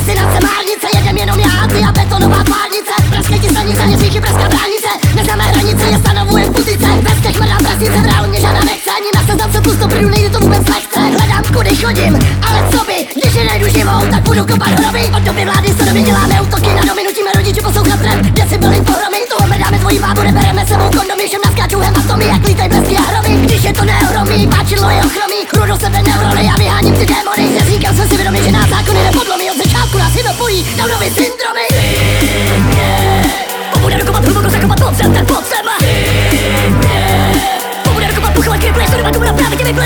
Destinace márnice, jedem jenom já a ty a betonová tvárnice. Praské ti stanice, nesmíchy pražská bránice. Neznámé hranice, je stanovujem putice. Bez těch mrdá prasice, v reálu mě žádná nechce. Ani na seznamce plus to prdu, nejde to vůbec lehce. Hledám kudy chodím, ale co by, když je najdu živou, tak budu kopat hroby. Od doby vlády Sodomy děláme útoky na domy, nutíme rodiče poslouchat rap. Decibely pohromy, toho mrdáme tvojí bábu, nebereme sebou kondomy. Všem naskáčou hematomy, jak lítej blesky a hromy. Když je to neohromí, páčidlo je ochromí. Rudu sebe neurony, já vyháním ty démony. Říkal jsem si vědomě, že nás zákony nepodlomí. Od začátku nás jim opojí Downovy syndromy. Pobude rukovat hluboko, zakopat pod zem, ten pod zem. Pobude rukovat puchovat kriple, što nemáku na právě tě vyply.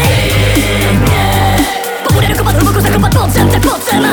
Pobude rukovat hluboko, zakopat pod zem, ten pod zem.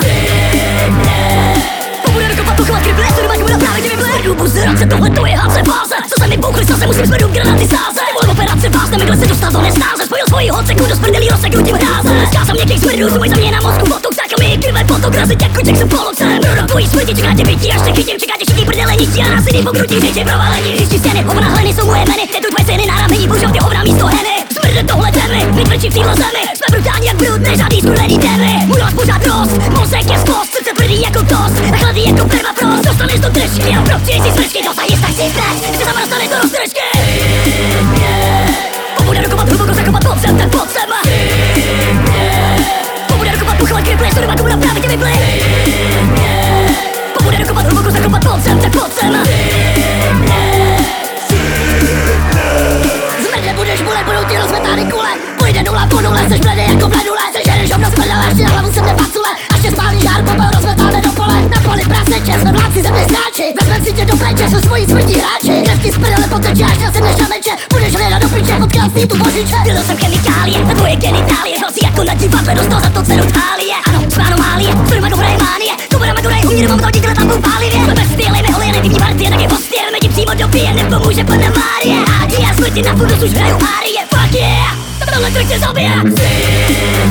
Pobude rukovat puchovat kriple, što nemáku na právě tě vyply. Dubu zrace, tohle to je háce fáze. Co se mi poukli, se musím zvednout granaty sáze. Volím operace vás, nemykle se dostal do nestáze. Spojil svoji holceku do sprdelí, rozseknu tím hráze. Zkázal měkkých smrdů, svůj za mě na mozku. Fotok zákami, krivé fotok, razit jako Jackson Pollocksen. Rodo tvojí smrti, čeká tě bytí, až se chytím. Čeká tě všichni prdele, nic a násilí pokrutí. Řeči provalení, hřišti stěny, hovna hleny jsou moje jmeny. Tedu tvoje syny na rameni, božov ty hovna místo heny. Smrde tohle temy, vytvrčí v téhle zemi. Jsme brutální jak brud, nežádný skurvený demy. Můj hlas pořád rost, mozek je skvost, srdce tvrdý jako tost, a chladý jako permafrost. Dostaneš do držky a propčíš si smrčky, dosahněš tak si hned, že sama dostaneš do roztržky. Pobude rukovat hluboko, zakopat pod zem, ten pod zem. Pobude rukovat puchovat kriple, što nemáku na právě tě vyply. Pobude rukovat hluboko, zakopat pod zem, ten pod zem. Zmrdne budeš bule, budou ti rozmetány kule. Půjde nula po nule, seš bledej jako bledule. Sežereš hovno z prdele, až ti na hlavu sem nepacule. Až tě spálí žár, popel rozmetáme do pole. Na poli praseče, jsme vládci země znáči. Vezmem si tě do péče, jsou svojí smrtí hráči. Krev ti z prdele poteče, až nasedneš na meče. Budeš hledat do piče, odkiaľ si tu božiče. Vylil jsem chemikálie, na tvoje genitálie. Hrozí jako na divadle, dostal za to cenu tálie. Ano, jsme anomálie, co má dobré mánie. Komoda má dobré umíry, mám to hodit tam pálivě. Jsme bez styly, neholí, nedivní partie, tak je postěrme ti přímo do pije, nepomůže pana Márie. A já smrti na fundus už hraju árie, fuck yeah. Tohle trh tě zabije.